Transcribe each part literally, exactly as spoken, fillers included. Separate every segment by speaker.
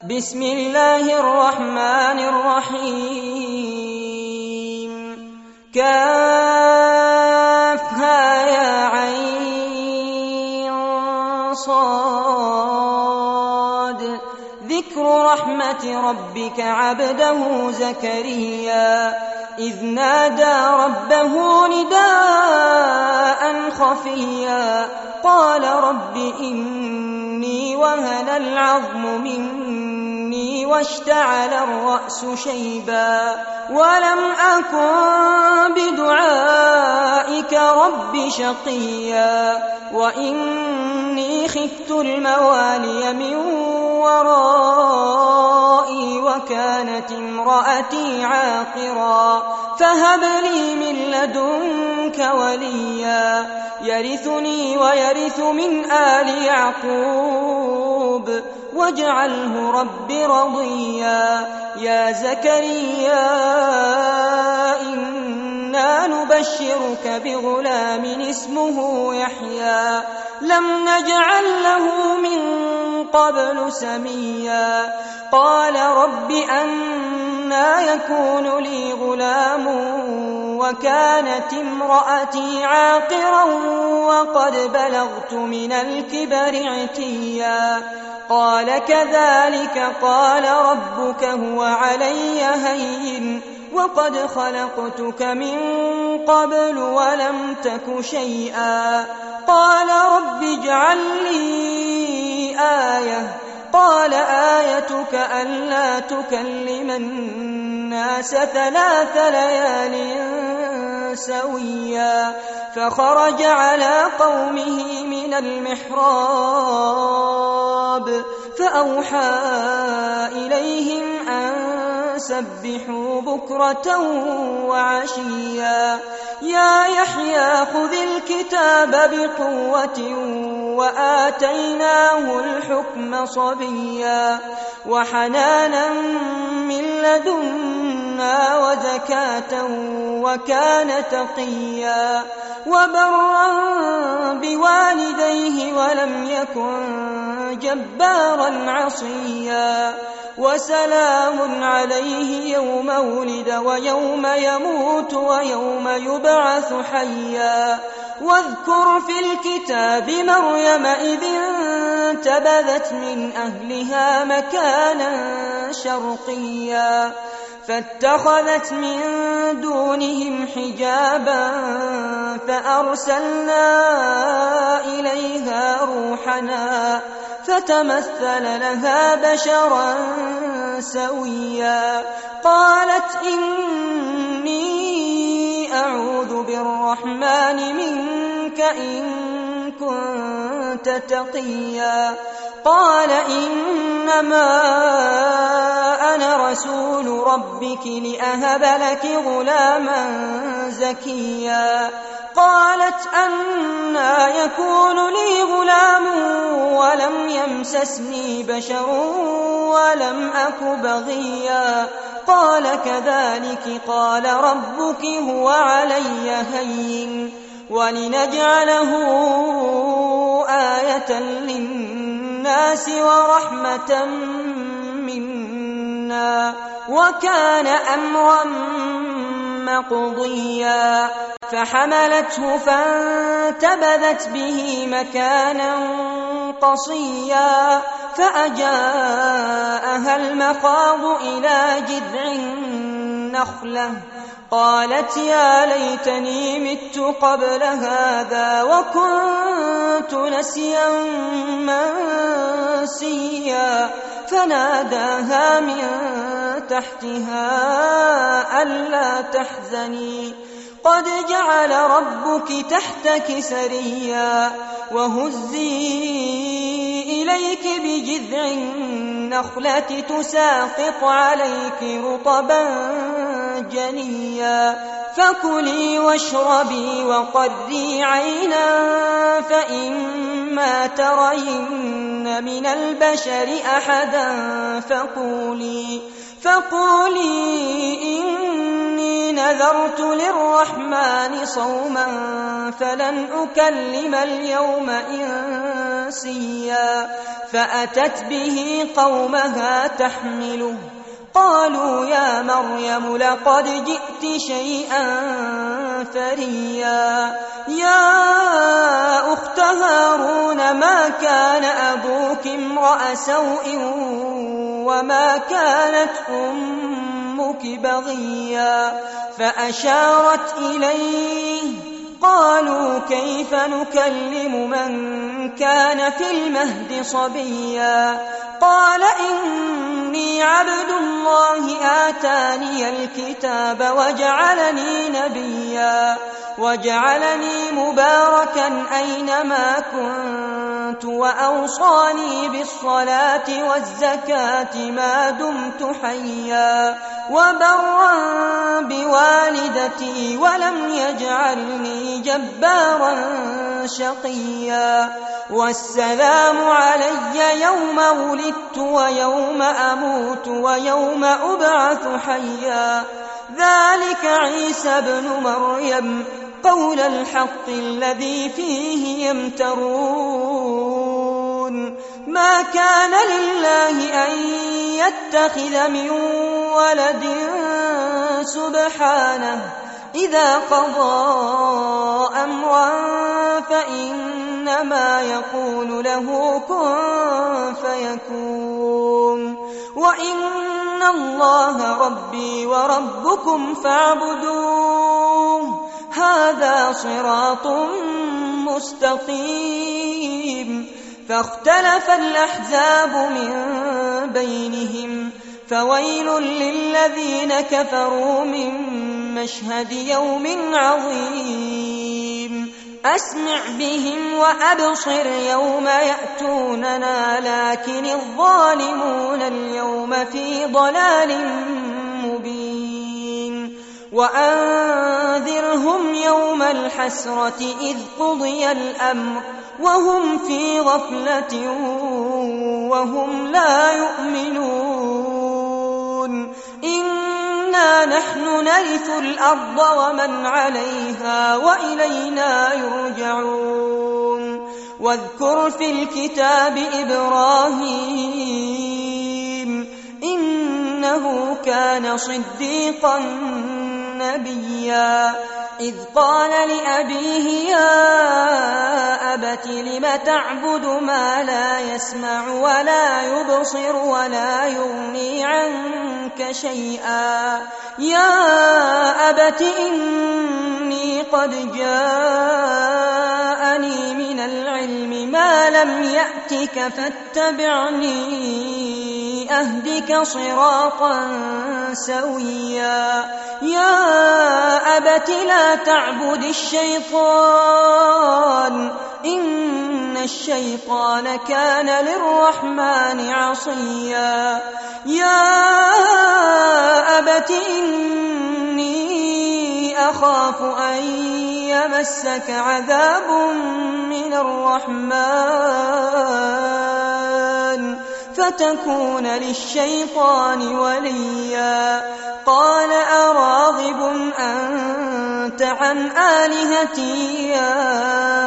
Speaker 1: بسم الله الرحمن الرحيم كافها يا عين صاد ذكر رحمة ربك عبده زكريا إذ نادى ربه نداء خفيا قال رب إني وهن العظم مني واشتعل الرأس شيبا ولم أكن بدعائك رب شقيا وإني خفت الموالي من ورائي وكانت امرأتي عاقرا فهب لي من لدنك وليا يرثني ويرث من آل يعقوب واجعله رب رضيا يا زكريا إنا نبشرك بغلام اسمه يحيى لم نجعل له من قبل سميا قال رب أنى يكون لي غلام وكانت امرأتي عاقرا وقد بلغت من الكبر عتيا قال كذلك قال ربك هو علي هين وقد خلقتك من قبل ولم تك شيئا قال رب اجعل لي آية قال آيتك ألا تكلم الناس ثلاث ليال سويا فخرج على قومه من المحراب فأوحى إليهم أن سبحوا بكرة وعشيا يا يحيى خذ الكتاب بقوة وآتيناه الحكم صبيا وحنانا من لدنا وزكاة وكان تقيا وبرا بوالديه ولم يكن جبارا عصيا وسلام عليه يوم ولد ويوم يموت ويوم يبعث حيا واذكر في الكتاب مريم إذ انتبذت من أهلها مكانا شرقيا فاتخذت من دونهم حجابا فأرسلنا إليها روحنا فتمثل لها بشرا سويا قالت إني أعوذ بالرحمن منك إن كنت تقيا قال إنما أنا رسول ربك لأهب لك غلاما زكيا قالت أنى يكون لي غلام ولم يمسسني بشر ولم أك بغيا قال كذلك قال ربك هو علي هين ولنجعله آية للناس ورحمة منا وكان أمرا مقضيا فحملته فانتبذت به مكانا قصيا فأجاءها المخاض إلى جذع النخلة قالت يا ليتني مت قبل هذا وكنت نسيا منسيا فناداها من تحتها ألا تحزني قد جعل ربك تحتك سريا وهزي إليك بجذع النخلة تساقط عليك رطبا جنيا فكلي واشربي وقري عينا فإما ترين من البشر أحدا فقولي فقولي إني نذرت للرحمن صوما فلن أكلم اليوم إنسيا فأتت به قومها تحمله قالوا يا مريم لقد جئت شيئا فريا يا أخت هارون ما كان أبوك امرأ سوء وما كانت أمك بغيا فأشارت إليه قالوا كيف نكلم من كان في المهد صبيا قال إني عبد الله آتاني الكتاب وجعلني نبيا وجعلني مباركا أينما كنت وأوصاني بالصلاة والزكاة ما دمت حيا وبرا بوالدتي ولم يجعلني جبارا شقيا والسلام علي يوم ولدت ويوم أموت ويوم أبعث حيا ذلك عيسى ابن مريم قول الحق الذي فيه يمترون ما كان لله أن يتخذ من ولد سبحانه إذا قضى أمرا فإنما يقول له كن فيكون وإن الله ربي وربكم فاعبدوه هذا صراط مستقيم فاختلف الأحزاب من بينهم فويل للذين كفروا من مشهد يوم عظيم أسمع بهم وأبصر يوم يأتوننا لكن الظالمون اليوم في ضلال مبين وأنذرهم يوم الحسرة إذ قضي الأمر وهم في غفلة وهم لا يؤمنون إنا نحن نرث الأرض ومن عليها وإلينا يرجعون واذكر في الكتاب إبراهيم إنه كان صديقا نبيا إذ قال لأبيه يا أبت لم تعبد ما لا يسمع ولا يبصر ولا يغني عنك شيئا يا أبت إني قد جاءني من العلم ما لم يأتك فاتبعني أهدك صراطا سويا يا أبت لا تعبد الشيطان إن الشيطان كان للرحمن عصيا يا أبت إني أخاف أن يمسك عذاب من الرحمن فتكون للشيطان وليا قال أراغب أنت عن آلهتي يا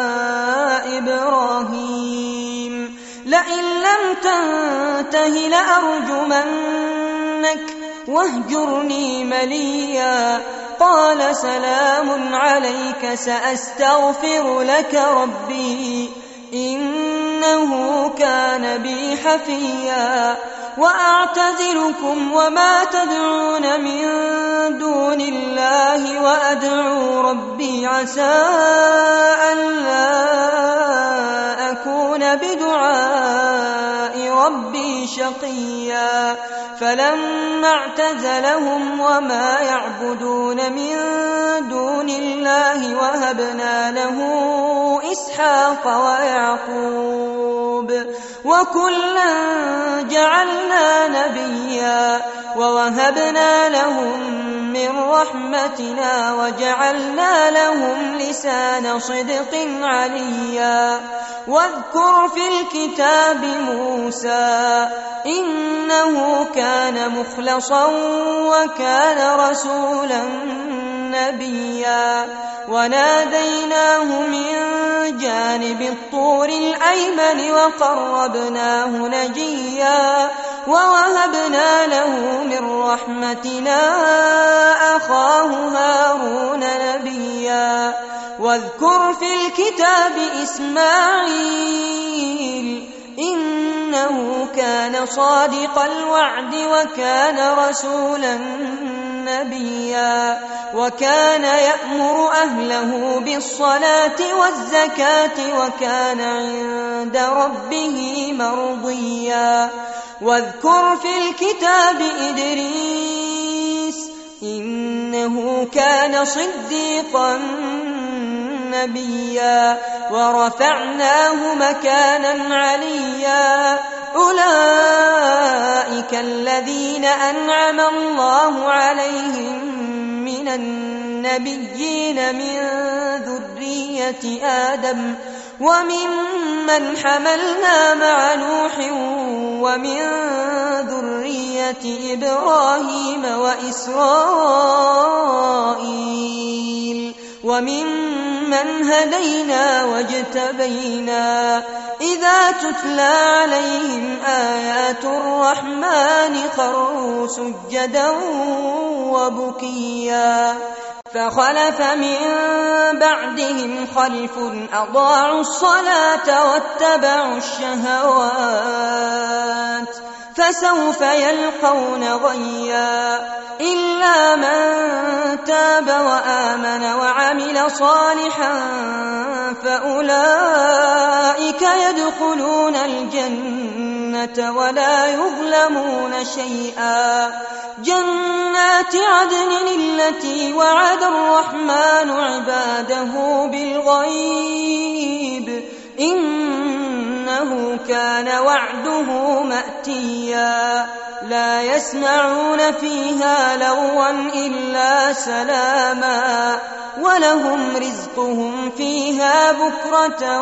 Speaker 1: إبراهيم لئن لم تنته لأرجمنك واهجرني مليا قال سلام عليك سأستغفر لك ربي إنه كان بي حفيا وأعتزلكم وما تدعون من دون الله وأدعو ربي عسى ألا أكون بدعاء ربي شقيا فلما اعتزلهم وما يعبدون من دون الله وهبنا له إسحاق ويعقوب وكلا جعلنا نبيا ووهبنا لهم من رحمتنا وجعلنا لهم لسان صدق عليا واذكر في الكتاب موسى إنه كان مخلصا وكان رسولا نبيا وناديناه من جانب الطور الأيمن وقربناه نجيا ووهبنا له من رحمتنا أخاه هارون نبيا واذكر في الكتاب إسماعيل إنه كان صادق الوعد وكان رسولا نبيا وكان يأمر أهله بالصلاة والزكاة وكان عند ربه مرضيا واذكر في الكتاب إدريس إنه كان صديقا نبيا ورفعناه مكانا عليا أولئك الذين أنعم الله عليهم من النبيين من ذرية آدم وممن حملنا مع نوح ومن ذرية إبراهيم وإسرائيل وممن هدينا واجتبينا إذا تتلى عليهم آيات الرحمن خروا سجدا وبكيا فخلف من بعدهم خلف أضاعوا الصلاة واتبعوا الشهوات فسوف يلقون غيا إلا من تاب وآمن وعمل صالحا فأولئك يدخلون الجنة ولا يظلمون شيئا جنات عدن التي وعد الرحمن عباده بالغيب إنه كان وعده مأتيا لا يسمعون فيها لغوا إلا سلاما ولهم رزقهم فيها بكرة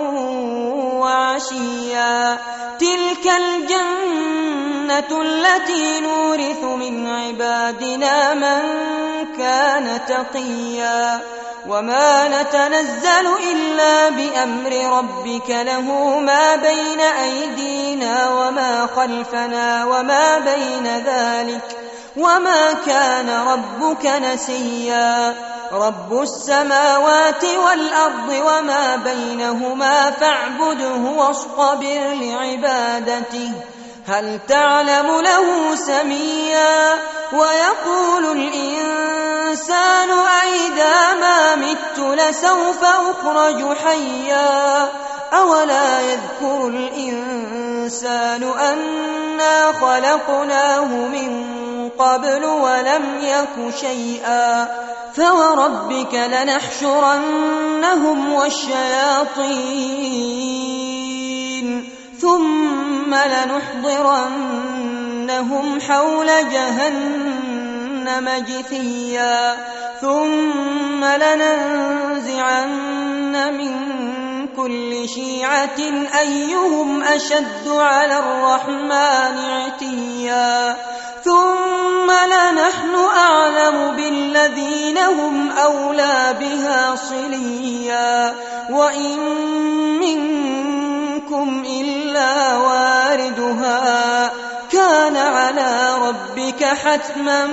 Speaker 1: وعشيا تلك الجنة التي نورث من عبادنا من كان تقيا وما نتنزل إلا بأمر ربك له ما بين أيدينا وما خلفنا وما بين ذلك وما كان ربك نسيا رب السماوات والأرض وما بينهما فاعبده واصطبر لعبادته هل تعلم له سميا ويقول الإنسان أئذا ما مت لسوف أخرج حيا أولا يذكر الإنسان أنا خلقناه من قبل ولم يك شيئا فوربك لنحشرنهم والشياطين ثم لنحضرنهم حول جهنم جثيا ثم لننزعن من كل شيعة أيهم أشد على الرحمن عتيا ثم لنحن أعلم بالذين هم أولى بها صليا وإن منكم إلا واردها كان على ربك حتما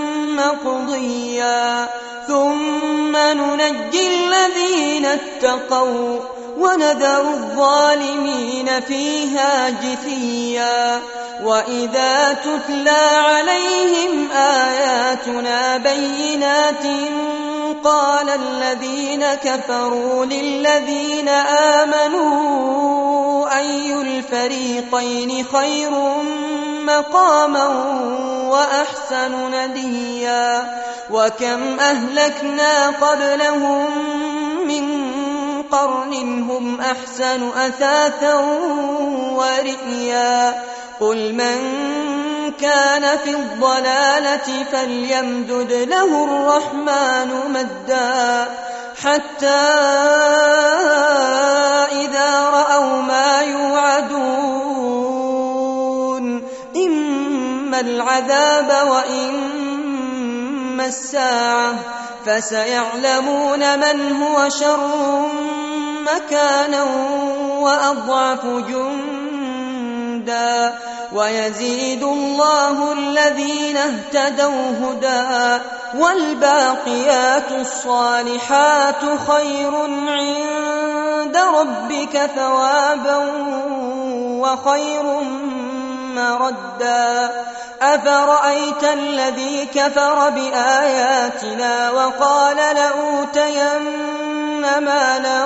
Speaker 1: مقضيا ثم ننجي الذين اتقوا ونذر الظالمين فيها جثيا وإذا تتلى عليهم آياتنا بينات قال الذين كفروا للذين آمنوا أي الفريقين خير مقاما وأحسن نديا وكم أهلكنا قبلهم من قرن هم أحسن أثاثا ورئيا قل من كان في الضلالة فليمدد له الرحمن مدا حتى إذا رأوا ما يوعدون إما العذاب وإما الساعة فسيعلمون من هو شر مكانا وأضعف جندا ويزيد الله الذين اهتدوا هدى والباقيات الصالحات خير عند ربك ثوابا وخير مردا أفرأيت الذي كفر بآياتنا وقال لأوتين مالا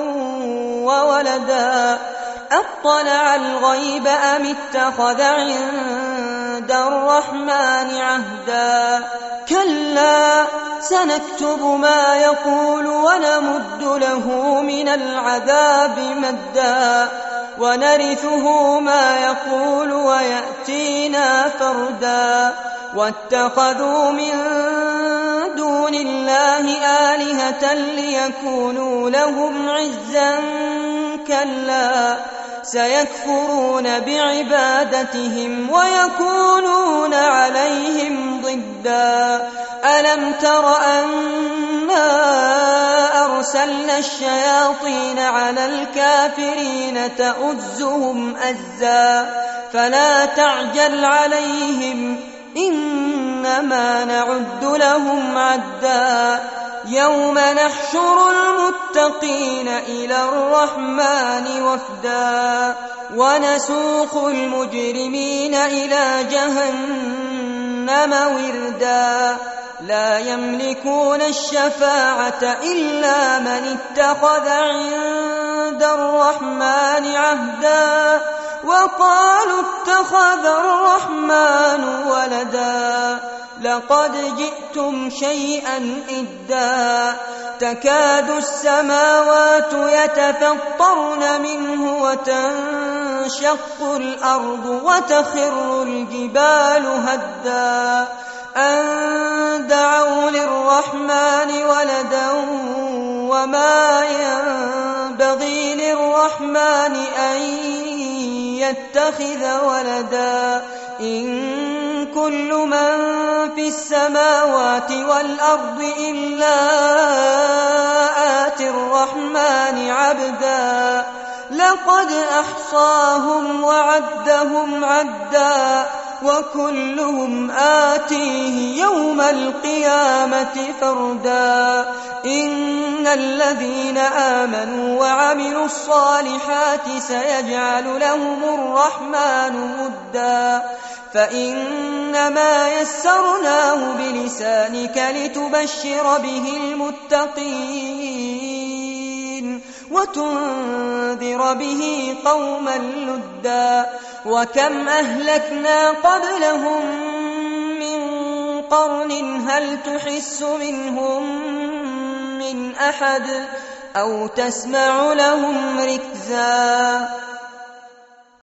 Speaker 1: وولدا أطلع الغيب أم اتخذ عند الرحمن عهدا كلا سنكتب ما يقول ونمد له من العذاب مدا ونرثه ما يقول ويأتينا فردا واتخذوا من دون الله آلهة ليكونوا لهم عزا كلا سيكفرون بعبادتهم ويكونون عليهم ضدا ألم تر أنا أرسلنا الشياطين على الكافرين تؤزهم أزا فلا تعجل عليهم إنما نعد لهم عدا يوم نحشر المتقين إلى الرحمن وفدا ونسوق المجرمين إلى جهنم وردا لا يملكون الشفاعة إلا من اتخذ عند الرحمن عهدا وقالوا اتخذ الرحمن ولدا لقد جئتم شيئا إدا تكاد السماوات يتفطرن منه وتنشق الأرض وتخر الجبال هدا أن دعوا للرحمن ولدا وما ينبغي للرحمن أن يتخذ ولدا إن كل من في السماوات والأرض إلا آتي الرحمن عبدا لقد أحصاهم وعدهم عدا وكلهم آتيه يوم القيامة فردا إن الذين آمنوا وعملوا الصالحات سيجعل لهم الرحمن مدا فإنما يسرناه بلسانك لتبشر به المتقين وتنذر به قوما لدا وكم أهلكنا قبلهم من قرن هل تحس منهم من أحد أو تسمع لهم ركزا